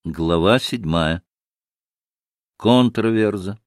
Глава 7. Контраверза.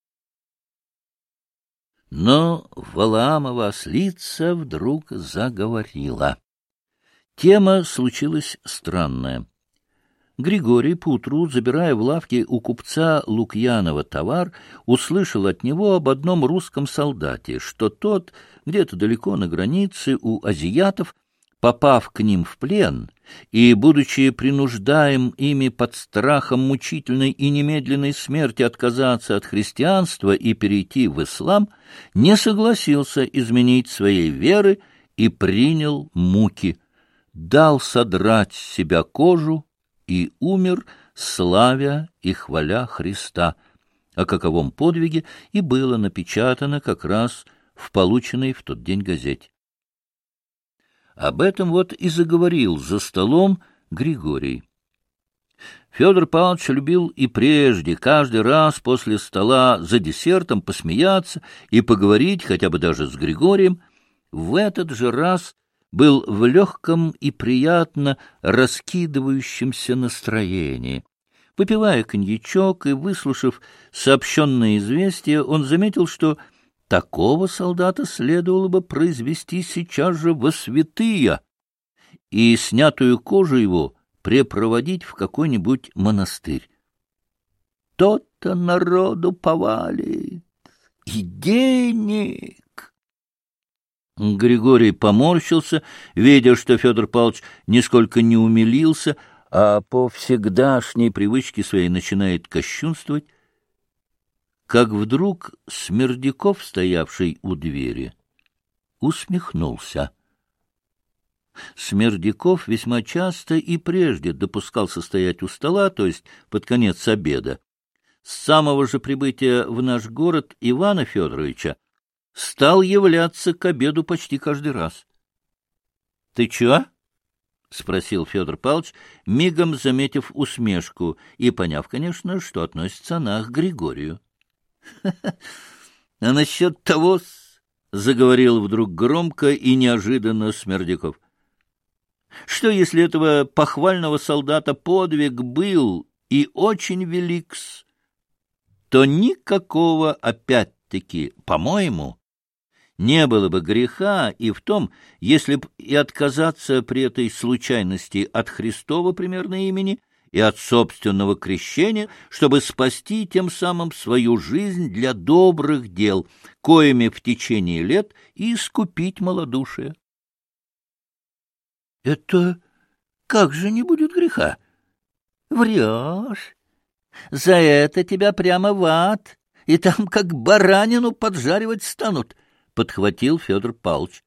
Но Валаамова ослица вдруг заговорила. Тема случилась странная. Григорий поутру, забирая в лавке у купца Лукьянова товар, услышал от него об одном русском солдате, что тот где-то далеко на границе у азиатов, попав к ним в плен и, будучи принуждаем ими под страхом мучительной и немедленной смерти отказаться от христианства и перейти в ислам, не согласился изменить своей веры и принял муки, дал содрать с себя кожу и умер, славя и хваля Христа, о каковом подвиге и было напечатано как раз в полученной в тот день газете. Об этом вот и заговорил за столом Григорий. Федор Павлович любил и прежде, каждый раз после стола за десертом посмеяться и поговорить хотя бы даже с Григорием. В этот же раз был в легком и приятно раскидывающемся настроении. Выпивая коньячок и выслушав сообщенное известие, он заметил, что такого солдата следовало бы произвести сейчас же во святыя и снятую кожу его препроводить в какой-нибудь монастырь. То-то народу повалит, и денег. Григорий поморщился, видя, что Федор Павлович нисколько не умилился, а по всегдашней привычке своей начинает кощунствовать, как вдруг Смердяков, стоявший у двери, усмехнулся. Смердяков весьма часто и прежде допускался стоять у стола, то есть под конец обеда. С самого же прибытия в наш город Ивана Федоровича стал являться к обеду почти каждый раз. — Ты чё? — спросил Федор Павлович, мигом заметив усмешку и поняв, конечно, что относится она к Григорию. — А насчет того, — заговорил вдруг громко и неожиданно Смердяков, — что если этого похвального солдата подвиг был и очень велик-с, то никакого, опять-таки, по-моему, не было бы греха и в том, если б и отказаться при этой случайности от Христова примерно имени и от собственного крещения, чтобы спасти тем самым свою жизнь для добрых дел, коими в течение лет и искупить малодушие. — Это как же не будет греха? — Врешь. За это тебя прямо в ад, и там как баранину поджаривать станут, — подхватил Федор Павлович.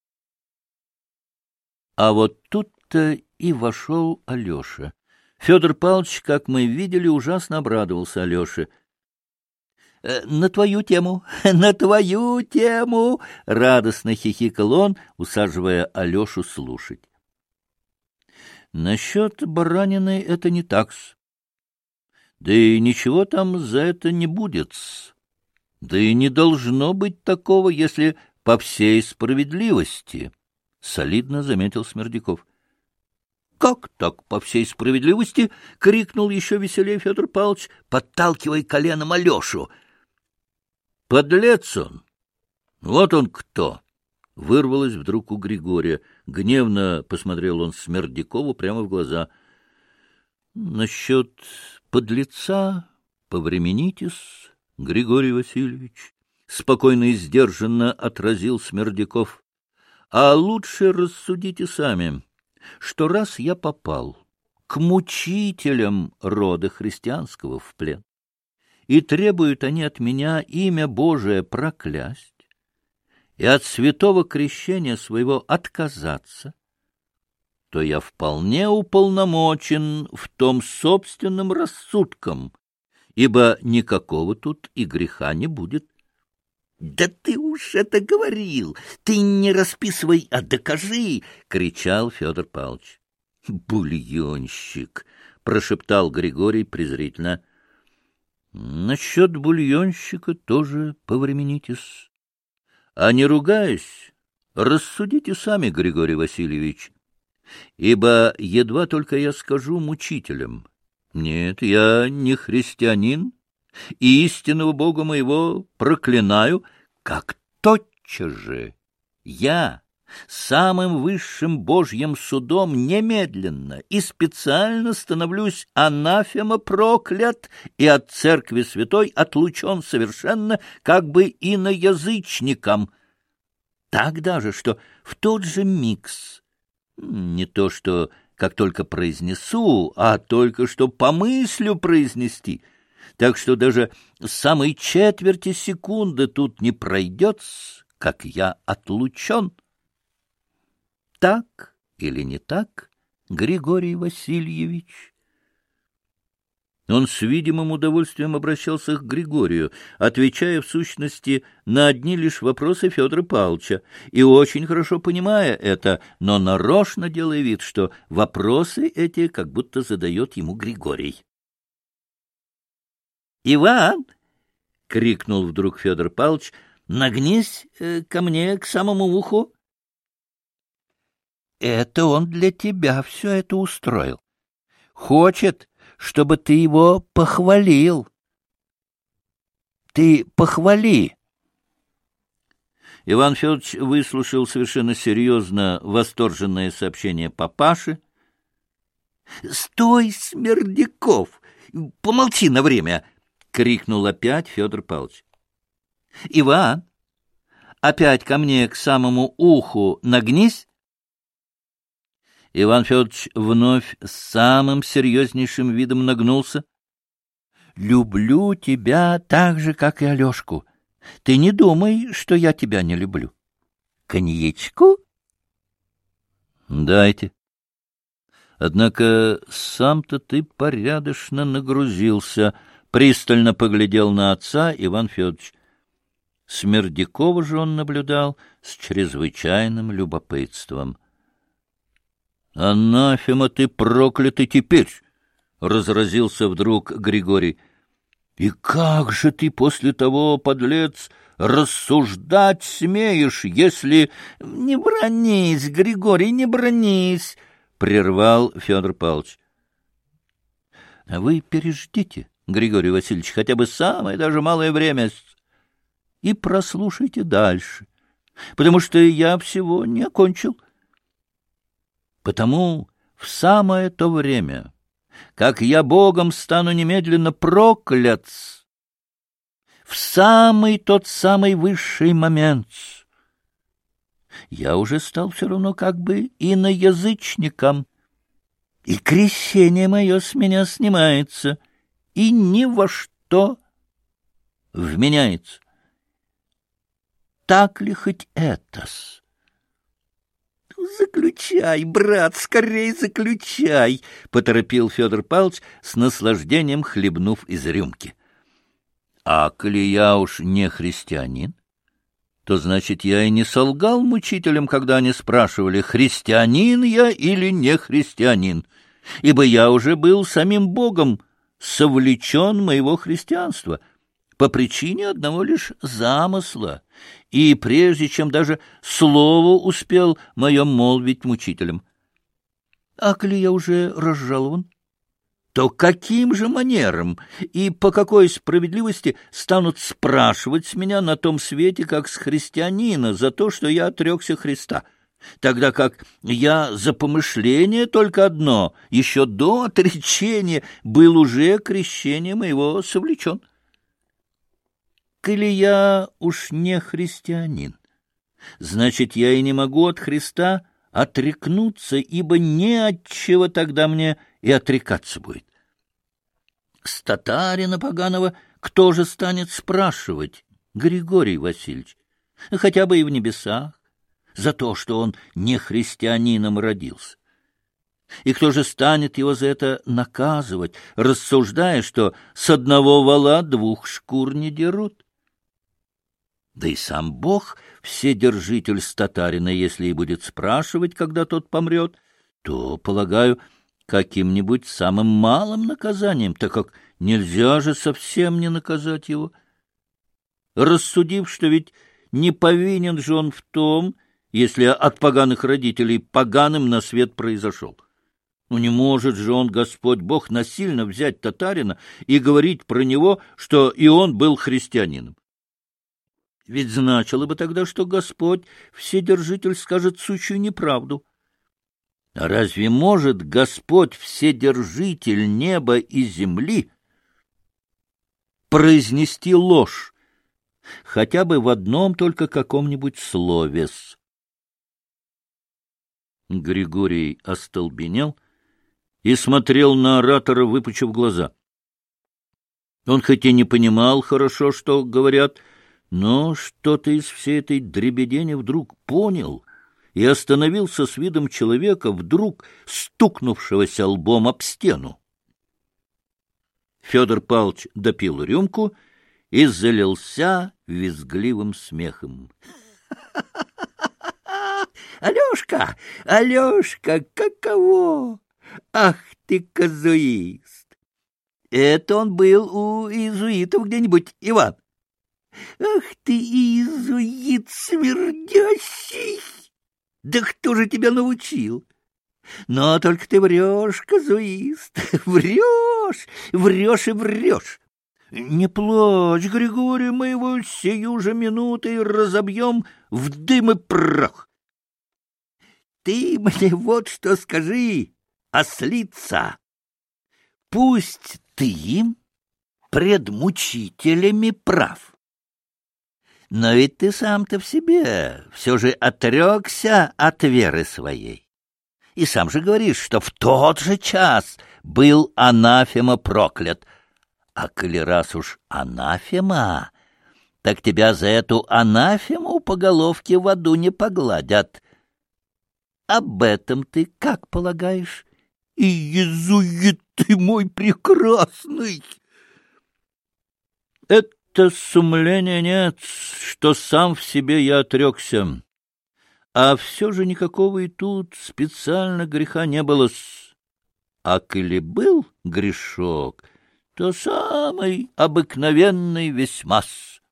А вот тут-то и вошел Алеша. Федор Павлович, как мы видели, ужасно обрадовался Алёше. — На твою тему, на твою тему! — радостно хихикал он, усаживая Алешу слушать. — Насчет баранины это не так-с. Да и ничего там за это не будет-с. Да и не должно быть такого, если по всей справедливости, — солидно заметил Смердяков. — Как так, по всей справедливости? — крикнул еще веселее Федор Павлович, подталкивая коленом Алешу. — Подлец он! Вот он кто! — вырвалось вдруг у Григория. Гневно посмотрел он Смердякову прямо в глаза. — Насчет подлеца повременитесь, Григорий Васильевич, — спокойно и сдержанно отразил Смердяков. — А лучше рассудите сами, что раз я попал к мучителям рода христианского в плен, и требуют они от меня имя Божие проклясть и от святого крещения своего отказаться, то я вполне уполномочен в том собственным рассудком, ибо никакого тут и греха не будет. — Да ты уж это говорил! Ты не расписывай, а докажи! — кричал Федор Павлович. — Бульонщик! — прошептал Григорий презрительно. — Насчет бульонщика тоже повременитесь. А не ругаясь, рассудите сами, Григорий Васильевич, ибо едва только я скажу мучителям, Нет, я не христианин, и истинного Бога моего проклинаю, как тотчас же я самым высшим Божьим судом немедленно и специально становлюсь анафема проклят и от Церкви Святой отлучен совершенно, как бы иноязычником. Так даже, что в тот же микс, не то что как только произнесу, а только что помыслю произнести, так что даже самой четверти секунды тут не пройдет, как я отлучен. Так или не так, Григорий Васильевич? Он с видимым удовольствием обращался к Григорию, отвечая в сущности на одни лишь вопросы Федора Павловича, и очень хорошо понимая это, но нарочно делая вид, что вопросы эти как будто задает ему Григорий. — Иван! — крикнул вдруг Федор Павлович, — нагнись ко мне, к самому уху. — Это он для тебя все это устроил. Хочет, чтобы ты его похвалил. Ты похвали. Иван Федорович выслушал совершенно серьезно восторженное сообщение папаши. — Стой, Смердяков! Помолчи на время! — крикнул опять Федор Павлович. — Иван, опять ко мне к самому уху нагнись. Иван Федорович вновь с самым серьезнейшим видом нагнулся. — Люблю тебя так же, как и Алешку. Ты не думай, что я тебя не люблю. Коньячку? — Дайте. Однако сам-то ты порядочно нагрузился, — пристально поглядел на отца Иван Федорович. Смердякова же он наблюдал с чрезвычайным любопытством. — Анафема ты проклятый теперь! — разразился вдруг Григорий. — И как же ты после того, подлец, рассуждать смеешь, если... — Не бронись, Григорий, не бронись! — прервал Федор Павлович. — Вы переждите, Григорий Васильевич, хотя бы самое даже малое время, и прослушайте дальше, потому что я всего не окончил. Потому в самое то время, как я Богом стану немедленно проклят, в самый тот самый высший момент, я уже стал все равно как бы иноязычником, и крещение мое с меня снимается, и ни во что вменяется. Так ли хоть это-с? «Заключай, брат, скорей заключай!» — поторопил Федор Павлович, с наслаждением хлебнув из рюмки. «А коли я уж не христианин, то, значит, я и не солгал мучителям, когда они спрашивали, христианин я или не христианин, ибо я уже был самим Богом совлечен моего христианства по причине одного лишь замысла, и прежде чем даже слово успел мое молвить мучителям. А коли я уже разжалован, то каким же манером и по какой справедливости станут спрашивать с меня на том свете, как с христианина, за то, что я отрекся Христа, тогда как я за помышление только одно, еще до отречения, был уже крещение моего совлечен? Коли я уж не христианин, значит, я и не могу от Христа отрекнуться, ибо не от чего тогда мне и отрекаться будет. С татарина поганого кто же станет спрашивать, Григорий Васильевич, хотя бы и в небесах, за то, что он не христианином родился? И кто же станет его за это наказывать, рассуждая, что с одного вола двух шкур не дерут? Да и сам Бог, вседержитель с татарина, если и будет спрашивать, когда тот помрет, то, полагаю, каким-нибудь самым малым наказанием, так как нельзя же совсем не наказать его. Рассудив, что ведь не повинен же он в том, если от поганых родителей поганым на свет произошел. Ну, не может же он, Господь Бог, насильно взять татарина и говорить про него, что и он был христианином. Ведь значило бы тогда, что Господь Вседержитель скажет сущую неправду. А разве может Господь Вседержитель неба и земли произнести ложь, хотя бы в одном только каком-нибудь слове? Григорий остолбенел и смотрел на оратора, выпучив глаза. Он хоть и не понимал хорошо, что говорят, но что-то из всей этой дребедени вдруг понял и остановился с видом человека, вдруг стукнувшегося лбом об стену. Федор Павлович допил рюмку и залился визгливым смехом. — Алешка, Алешка, каково? Ах ты, казуист! Это он был у иезуитов где-нибудь, Иван? Ах ты, иезуит смердящий! Да кто же тебя научил? Но только ты врешь, казуист, врешь, врешь и врешь. Не плачь, Григорий, мы его сию же минутой разобьем в дым и прах. Ты мне вот что скажи, ослица. Пусть ты им пред мучителями прав. Но ведь ты сам-то в себе все же отрекся от веры своей. И сам же говоришь, что в тот же час был анафема проклят. А коли раз уж анафема, так тебя за эту анафему по головке в аду не погладят. Об этом ты как полагаешь? Иезуит ты мой прекрасный! Это сумления нет, что сам в себе я отрекся. А все же никакого и тут специально греха не было. А коли был грешок, то самый обыкновенный весьма-с.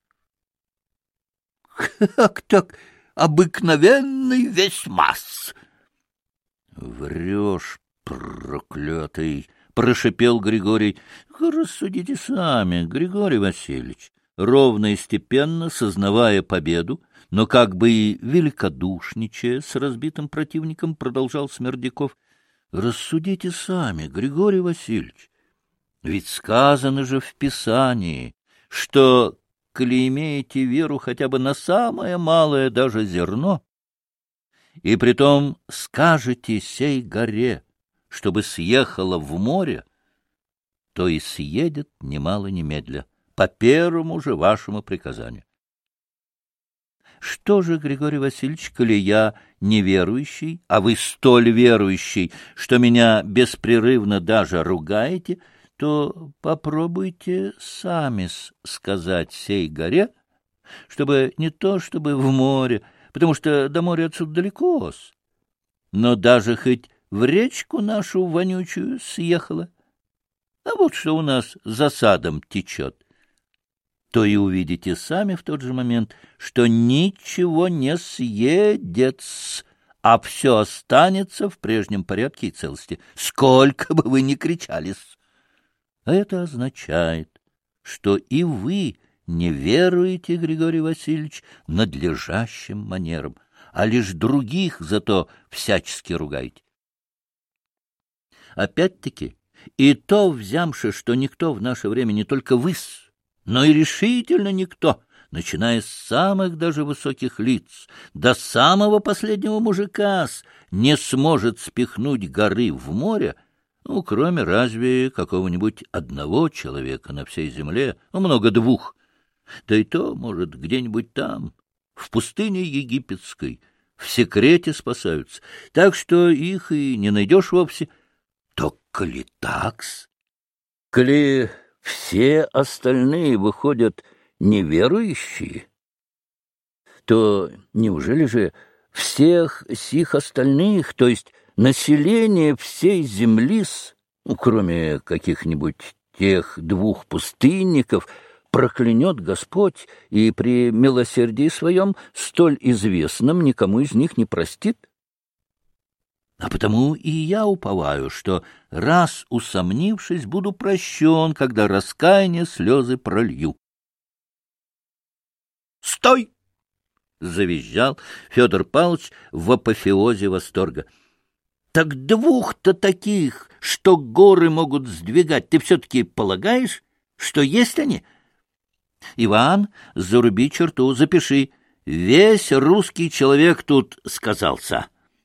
Как так обыкновенный весьма-с? Врешь, проклятый, — прошипел Григорий. — Рассудите сами, Григорий Васильевич. Ровно и степенно, сознавая победу, но как бы и великодушничая с разбитым противником, продолжал Смердяков. — Рассудите сами, Григорий Васильевич. Ведь сказано же в Писании, что, коли имеете веру хотя бы на самое малое даже зерно, и притом скажете сей горе, чтобы съехала в море, то и съедет немало немедля, по первому же вашему приказанию. Что же, Григорий Васильевич, коли я неверующий, а вы столь верующий, что меня беспрерывно даже ругаете, то попробуйте сами сказать сей горе, чтобы не то чтобы в море, потому что до моря отсюда далеко-с, но даже хоть в речку нашу вонючую съехала, а вот что у нас за садом течет, то и увидите сами в тот же момент, что ничего не съедет, а все останется в прежнем порядке и целости, сколько бы вы ни кричали. А это означает, что и вы не веруете, Григорий Васильевич, надлежащим манерам, а лишь других зато всячески ругаете. Опять-таки, и то взямши, что никто в наше время не только вы-с, но и решительно никто, начиная с самых даже высоких лиц до самого последнего мужика-с, не сможет спихнуть горы в море, ну, кроме разве какого-нибудь одного человека на всей земле, ну, много двух, да и то, может, где-нибудь там, в пустыне египетской, в секрете спасаются, так что их и не найдешь вовсе. То коли такс, коли все остальные выходят неверующие, то неужели же всех сих остальных, то есть население всей земли, ну, кроме каких-нибудь тех двух пустынников, проклянет Господь и при милосердии своем столь известном никому из них не простит? А потому и я уповаю, что, раз усомнившись, буду прощен, когда раскаяние слезы пролью. — Стой! — завизжал Федор Павлович в апофеозе восторга. — Так двух-то таких, что горы могут сдвигать, ты все-таки полагаешь, что есть они? Иван, заруби черту, запиши. Весь русский человек тут сказался.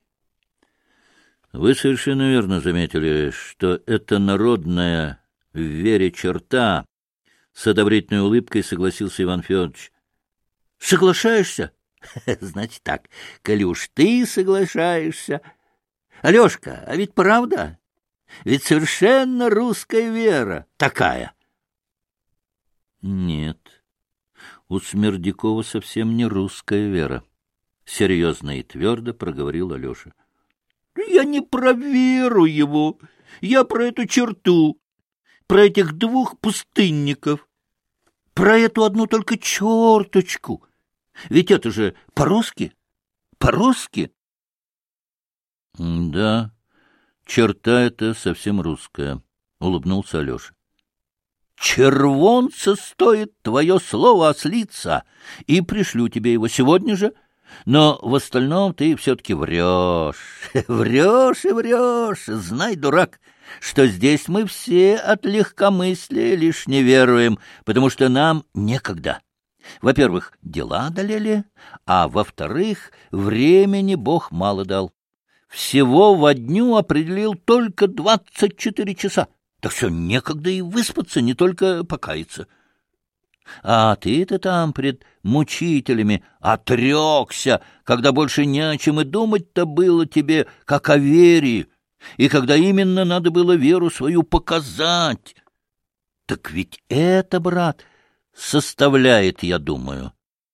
Вы совершенно верно заметили, что это народная в вере черта. С одобрительной улыбкой согласился Иван Федорович. — Соглашаешься? — Значит так, коли уж ты соглашаешься. Алешка, а ведь правда? Ведь совершенно русская вера такая. — Нет, у Смердякова совсем не русская вера, — серьезно и твердо проговорил Алеша. — Я не про веру его, я про эту черту, про этих двух пустынников, про эту одну только черточку. Ведь это же по-русски, по-русски. — Да, черта эта совсем русская, — улыбнулся Алеша. — Червонца стоит твое слово, ослица, и пришлю тебе его сегодня же. Но в остальном ты все-таки врешь. Врешь и врешь. Знай, дурак, что здесь мы все от легкомыслия лишь не веруем, потому что нам некогда. Во-первых, дела одолели, а во-вторых, времени Бог мало дал. Всего во дню определил только 24 часа. Так все, некогда и выспаться, не только покаяться. А ты-то там пред мучителями отрекся, когда больше не о чем и думать-то было тебе, как о вере, и когда именно надо было веру свою показать. Так ведь это, брат, составляет, я думаю.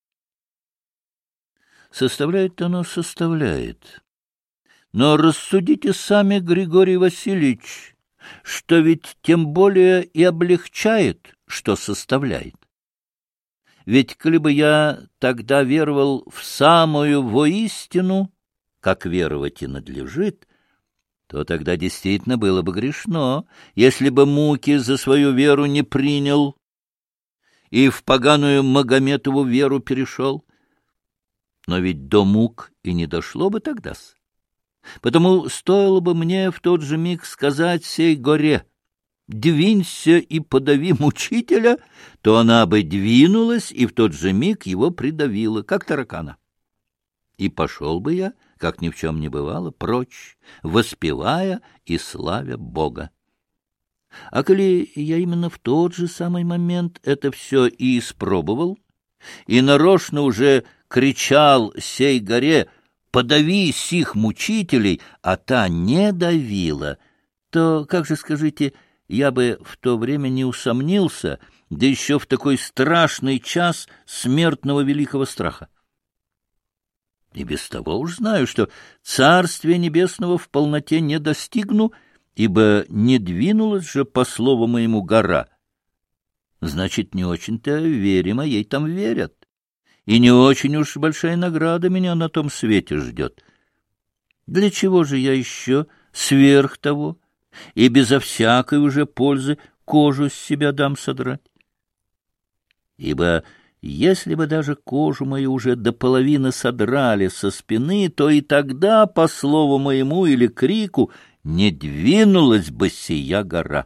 Составляет оно, составляет. Но рассудите сами, Григорий Васильевич, что ведь тем более и облегчает, что составляет. Ведь, коли бы я тогда веровал в самую воистину, как веровать и надлежит, то тогда действительно было бы грешно, если бы муки за свою веру не принял и в поганую Магометову веру перешел. Но ведь до мук и не дошло бы тогда-с. Потому стоило бы мне в тот же миг сказать сей горе: «Двинься и подави мучителя», то она бы двинулась и в тот же миг его придавила, как таракана. И пошел бы я, как ни в чем не бывало, прочь, воспевая и славя Бога. А коли я именно в тот же самый момент это все и испробовал, и нарочно уже кричал сей горе: «Подави сих мучителей», а та не давила, то, как же, скажите, я бы в то время не усомнился, да еще в такой страшный час смертного великого страха. И без того уж знаю, что Царствия Небесного в полноте не достигну, ибо не двинулась же, по слову моему, гора. Значит, не очень-то вере моей там верят, и не очень уж большая награда меня на том свете ждет. Для чего же я еще сверх того и безо всякой уже пользы кожу с себя дам содрать? Ибо если бы даже кожу мою уже до половины содрали со спины, то и тогда, по слову моему или крику, не двинулась бы сия гора.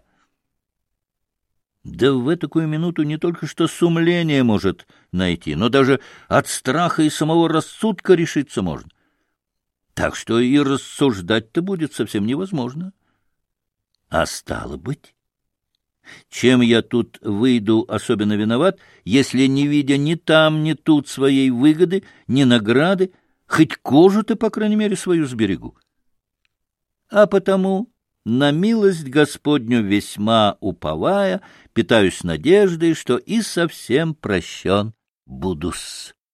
Да в такую минуту не только что сумление может найти, но даже от страха и самого рассудка решиться можно. Так что и рассуждать-то будет совсем невозможно. А стало быть, чем я тут выйду особенно виноват, если, не видя ни там, ни тут своей выгоды, ни награды, хоть кожу-то, по крайней мере, свою сберегу? А потому, на милость Господню весьма уповая, питаюсь надеждой, что и совсем прощен буду-с.